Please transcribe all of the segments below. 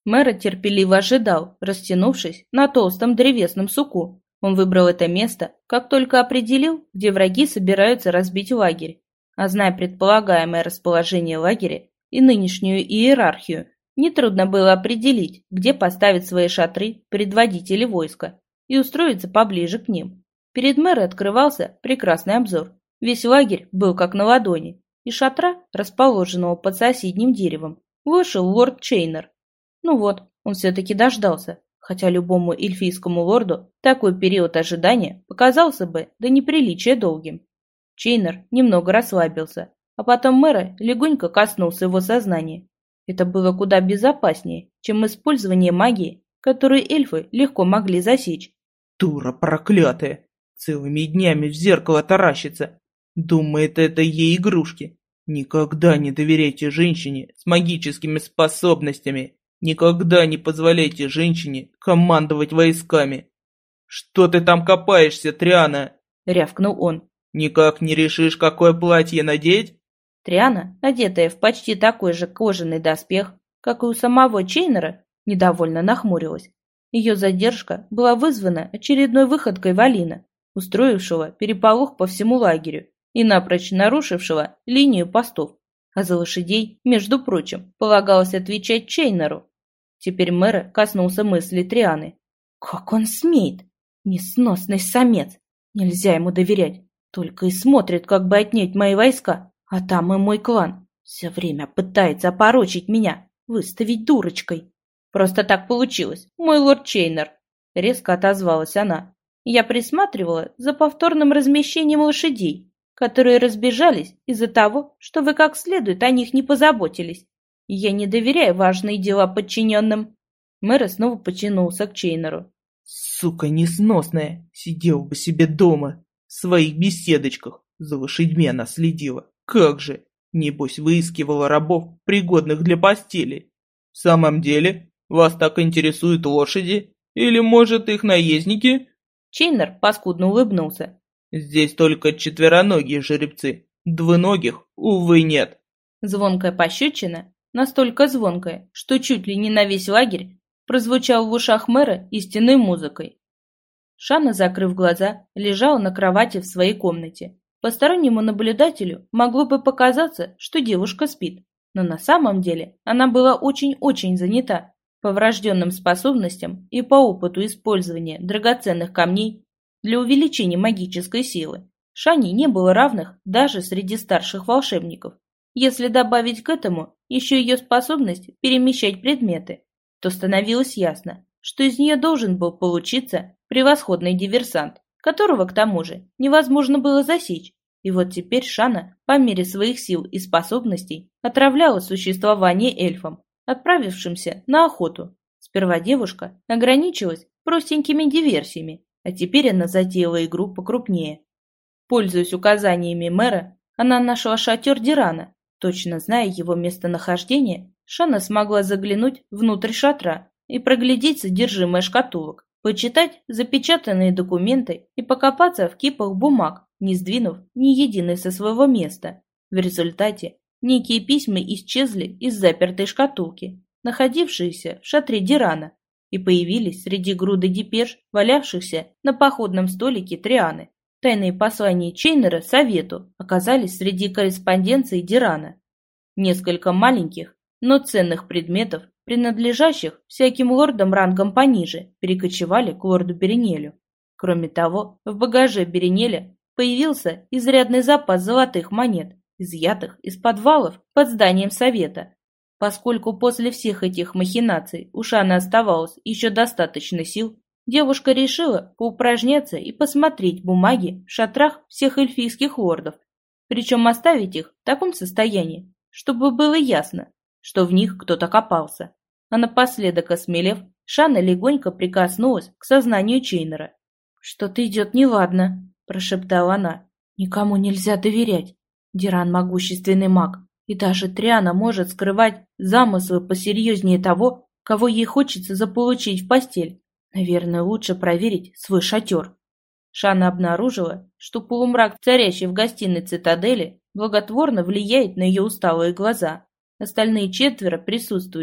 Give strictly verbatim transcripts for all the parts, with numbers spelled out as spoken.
Мэр терпеливо ожидал, растянувшись на толстом древесном суку. Он выбрал это место, как только определил, где враги собираются разбить лагерь. А зная предполагаемое расположение лагеря и нынешнюю иерархию, нетрудно было определить, где поставить свои шатры предводители войска и устроиться поближе к ним. Перед мэром открывался прекрасный обзор. Весь лагерь был как на ладони. Из шатра, расположенного под соседним деревом, вышел лорд Чейнер. Ну вот, он все-таки дождался, хотя любому эльфийскому лорду такой период ожидания показался бы до неприличия долгим. Чейнер немного расслабился, а потом мэра легонько коснулся его сознания. Это было куда безопаснее, чем использование магии, которую эльфы легко могли засечь. Дура проклятая! Целыми днями в зеркало таращится. Думает, это ей игрушки. Никогда не доверяйте женщине с магическими способностями. Никогда не позволяйте женщине командовать войсками. Что ты там копаешься, Триана? Рявкнул он. Никак не решишь, какое платье надеть? Триана, одетая в почти такой же кожаный доспех, как и у самого Чейнера, недовольно нахмурилась. Ее задержка была вызвана очередной выходкой Валина, устроившего переполох по всему лагерю и напрочь нарушившего линию постов. А за лошадей, между прочим, полагалось отвечать Чейнеру. Теперь мэра коснулся мысли Трианы. Как он смеет? Несносный самец. Нельзя ему доверять. Только и смотрит, как бы отнять мои войска. А там и мой клан. Все время пытается опорочить меня, выставить дурочкой. Просто так получилось, мой лорд Чейнер. Резко отозвалась она. Я присматривала за повторным размещением лошадей, которые разбежались из-за того, что вы как следует о них не позаботились. Я не доверяю важные дела подчиненным. Мэр снова потянулся к Чейнеру. Сука несносная, сидел бы себе дома, в своих беседочках, за лошадьми она следила. Как же, небось выискивала рабов, пригодных для постели. В самом деле, вас так интересуют лошади? Или, может, их наездники? Чейнер паскудно улыбнулся. Здесь только четвероногие жеребцы, двуногих, увы, нет. Звонкая пощечина, настолько звонкая, что чуть ли не на весь лагерь, прозвучал в ушах мэра истинной музыкой. Шана, закрыв глаза, лежала на кровати в своей комнате. Постороннему наблюдателю могло бы показаться, что девушка спит, но на самом деле она была очень-очень занята. По врожденным способностям и по опыту использования драгоценных камней для увеличения магической силы Шане не было равных даже среди старших волшебников. Если добавить к этому еще ее способность перемещать предметы, то становилось ясно, что из нее должен был получиться превосходный диверсант, которого, к тому же, невозможно было засечь. И вот теперь Шана, по мере своих сил и способностей, отравляла существование эльфам, отправившимся на охоту. Сперва девушка ограничилась простенькими диверсиями, а теперь она затеяла игру покрупнее. Пользуясь указаниями мэра, она нашла шатер Дирана. Точно зная его местонахождение, Шана смогла заглянуть внутрь шатра и проглядеть содержимое шкатулок, почитать запечатанные документы и покопаться в кипах бумаг, не сдвинув ни единой со своего места. В результате некие письма исчезли из запертой шкатулки, находившиеся в шатре Дирана, и появились среди груды депеш, валявшихся на походном столике Трианы. Тайные послания Чейнера совету оказались среди корреспонденции Дирана. Несколько маленьких, но ценных предметов, принадлежащих всяким лордам рангом пониже, перекочевали к лорду Беренелю. Кроме того, в багаже Беренеля появился изрядный запас золотых монет, изъятых из подвалов под зданием совета. Поскольку после всех этих махинаций у Шаны оставалось еще достаточно сил, девушка решила поупражняться и посмотреть бумаги в шатрах всех эльфийских лордов, причем оставить их в таком состоянии, чтобы было ясно, что в них кто-то копался. А напоследок, осмелев, Шана легонько прикоснулась к сознанию Чейнера. «Что-то идет неладно», – прошептала она. «Никому нельзя доверять. Диран могущественный маг, и даже Триана может скрывать замыслы посерьезнее того, кого ей хочется заполучить в постель. Наверное, лучше проверить свой шатер». Шана обнаружила, что полумрак, царящий в гостиной цитадели, благотворно влияет на ее усталые глаза. Остальные четверо присутствующих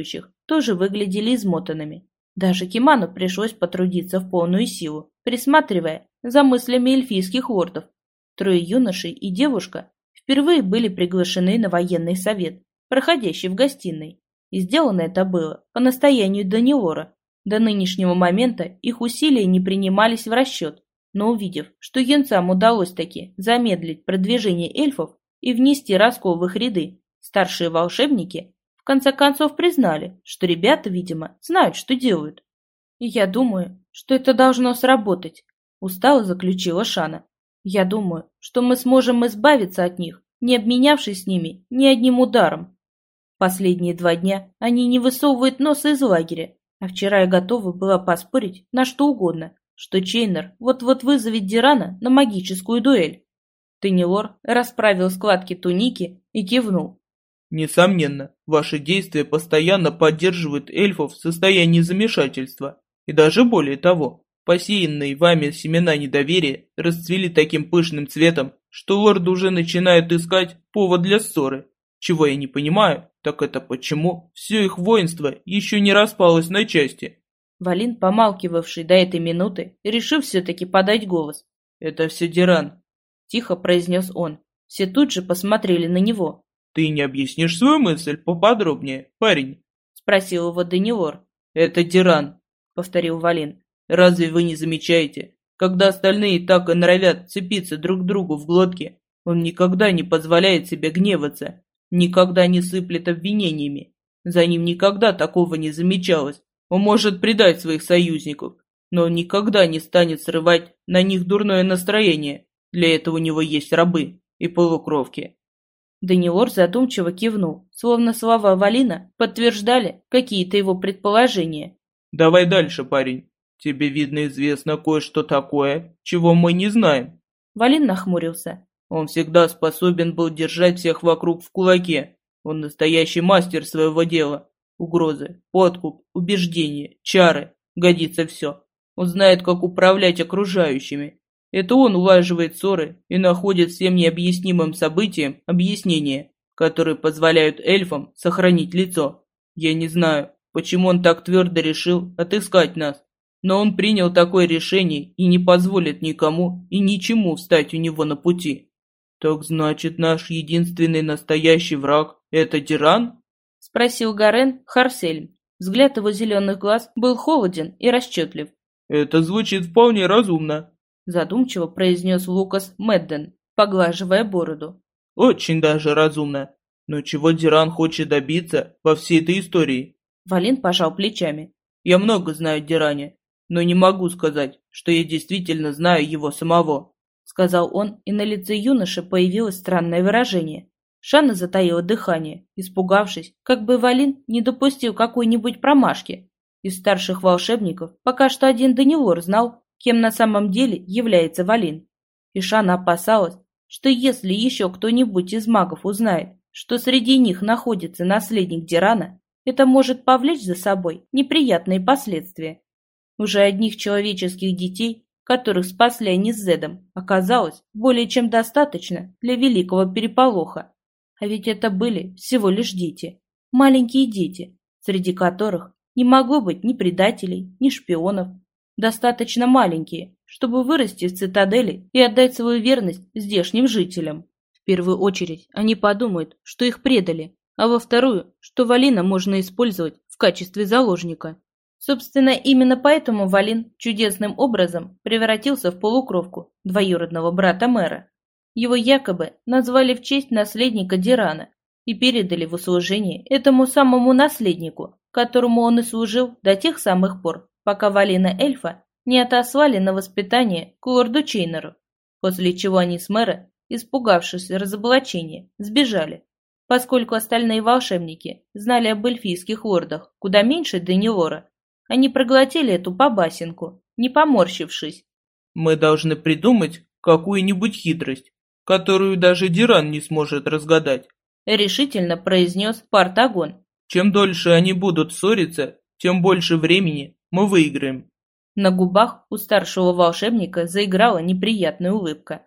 тоже выглядели измотанными. Даже Киману пришлось потрудиться в полную силу, присматривая за мыслями эльфийских лордов. Трое юношей и девушка впервые были приглашены на военный совет, проходящий в гостиной. И сделано это было по настоянию Данилора. До нынешнего момента их усилия не принимались в расчет, но увидев, что юнцам удалось таки замедлить продвижение эльфов и внести раскол в их ряды, старшие волшебники в конце концов признали, что ребята, видимо, знают, что делают. «И я думаю, что это должно сработать», — устало заключила Шана. «Я думаю, что мы сможем избавиться от них, не обменявшись с ними ни одним ударом. Последние два дня они не высовывают носа из лагеря, а вчера я готова была поспорить на что угодно, что Чейнер вот-вот вызовет Дирана на магическую дуэль». Тенелор расправил складки туники и кивнул. «Несомненно, ваши действия постоянно поддерживают эльфов в состоянии замешательства. И даже более того, посеянные вами семена недоверия расцвели таким пышным цветом, что лорды уже начинают искать повод для ссоры. Чего я не понимаю, так это почему все их воинство еще не распалось на части». Валин, помалкивавший до этой минуты, решив все-таки подать голос. «Это все Диран», — тихо произнес он. Все тут же посмотрели на него. «Ты не объяснишь свою мысль поподробнее, парень?» — спросил его Данилор. «Это Диран», — повторил Валин. «Разве вы не замечаете? Когда остальные так и норовят цепиться друг к другу в глотке, он никогда не позволяет себе гневаться, никогда не сыплет обвинениями. За ним никогда такого не замечалось. Он может предать своих союзников, но он никогда не станет срывать на них дурное настроение. Для этого у него есть рабы и полукровки». Данилор задумчиво кивнул, словно слова Валина подтверждали какие-то его предположения. «Давай дальше, парень. Тебе, видно, известно кое-что такое, чего мы не знаем». Валин нахмурился. «Он всегда способен был держать всех вокруг в кулаке. Он настоящий мастер своего дела. Угрозы, подкуп, убеждения, чары. Годится все. Он знает, как управлять окружающими. Это он улаживает ссоры и находит всем необъяснимым событиям объяснения, которые позволяют эльфам сохранить лицо. Я не знаю, почему он так твердо решил отыскать нас, но он принял такое решение и не позволит никому и ничему встать у него на пути». «Так значит, наш единственный настоящий враг – это Диран?» – спросил Гарен Харсельм. Взгляд его зеленых глаз был холоден и расчетлив. «Это звучит вполне разумно», – задумчиво произнес Лукас Медден, поглаживая бороду. «Очень даже разумно. Но чего Диран хочет добиться во всей этой истории?» Валин пожал плечами. «Я много знаю о Диране, но не могу сказать, что я действительно знаю его самого», — сказал он, и на лице юноши появилось странное выражение. Шана затаила дыхание, испугавшись, как бы Валин не допустил какой-нибудь промашки. Из старших волшебников пока что один Данилор знал, кем на самом деле является Валин. И Шана опасалась, что если еще кто-нибудь из магов узнает, что среди них находится наследник Дирана, это может повлечь за собой неприятные последствия. Уже одних человеческих детей, которых спасли они с Зедом, оказалось более чем достаточно для великого переполоха. А ведь это были всего лишь дети, маленькие дети, среди которых не могло быть ни предателей, ни шпионов. Достаточно маленькие, чтобы вырасти в цитадели и отдать свою верность здешним жителям. В первую очередь они подумают, что их предали, а во вторую, что Валина можно использовать в качестве заложника. Собственно, именно поэтому Валин чудесным образом превратился в полукровку двоюродного брата мэра. Его якобы назвали в честь наследника Дирана и передали в услужение этому самому наследнику, которому он и служил до тех самых пор, пока Валина эльфа не отослали на воспитание к лорду Чейнеру, после чего они с мэра, испугавшись разоблачения, сбежали. Поскольку остальные волшебники знали об эльфийских лордах куда меньше Данилора, они проглотили эту побасенку, не поморщившись. «Мы должны придумать какую-нибудь хитрость, которую даже Диран не сможет разгадать», — решительно произнес Партагон. «Чем дольше они будут ссориться, тем больше времени мы выиграем». На губах у старшего волшебника заиграла неприятная улыбка.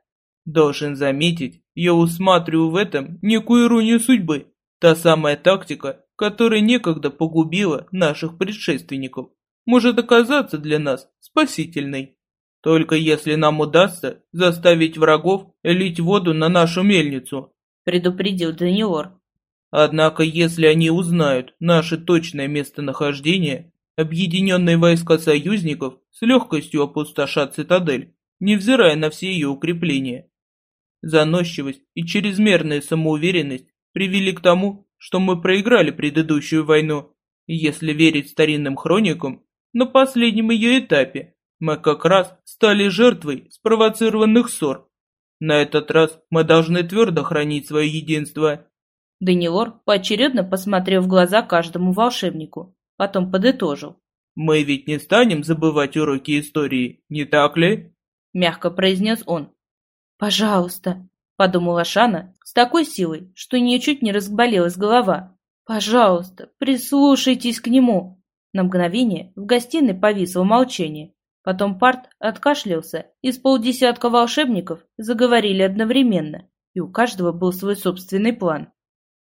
«Должен заметить, я усматриваю в этом некую иронию судьбы. Та самая тактика, которая некогда погубила наших предшественников, может оказаться для нас спасительной. Только если нам удастся заставить врагов лить воду на нашу мельницу, предупредил Даниор. Однако, если они узнают наше точное местонахождение, объединенные войска союзников с легкостью опустошат цитадель, невзирая на все ее укрепления. Заносчивость и чрезмерная самоуверенность привели к тому, что мы проиграли предыдущую войну. И если верить старинным хроникам, на последнем ее этапе мы как раз стали жертвой спровоцированных ссор. На этот раз мы должны твердо хранить свое единство. Даниор поочередно посмотрел в глаза каждому волшебнику, потом подытожил. «Мы ведь не станем забывать уроки истории, не так ли?» Мягко произнес он. «Пожалуйста», — подумала Шана с такой силой, что у нее чуть не разболелась голова. «Пожалуйста, прислушайтесь к нему». На мгновение в гостиной повисло молчание. Потом Парт откашлялся, и с полдесятка волшебников заговорили одновременно, и у каждого был свой собственный план.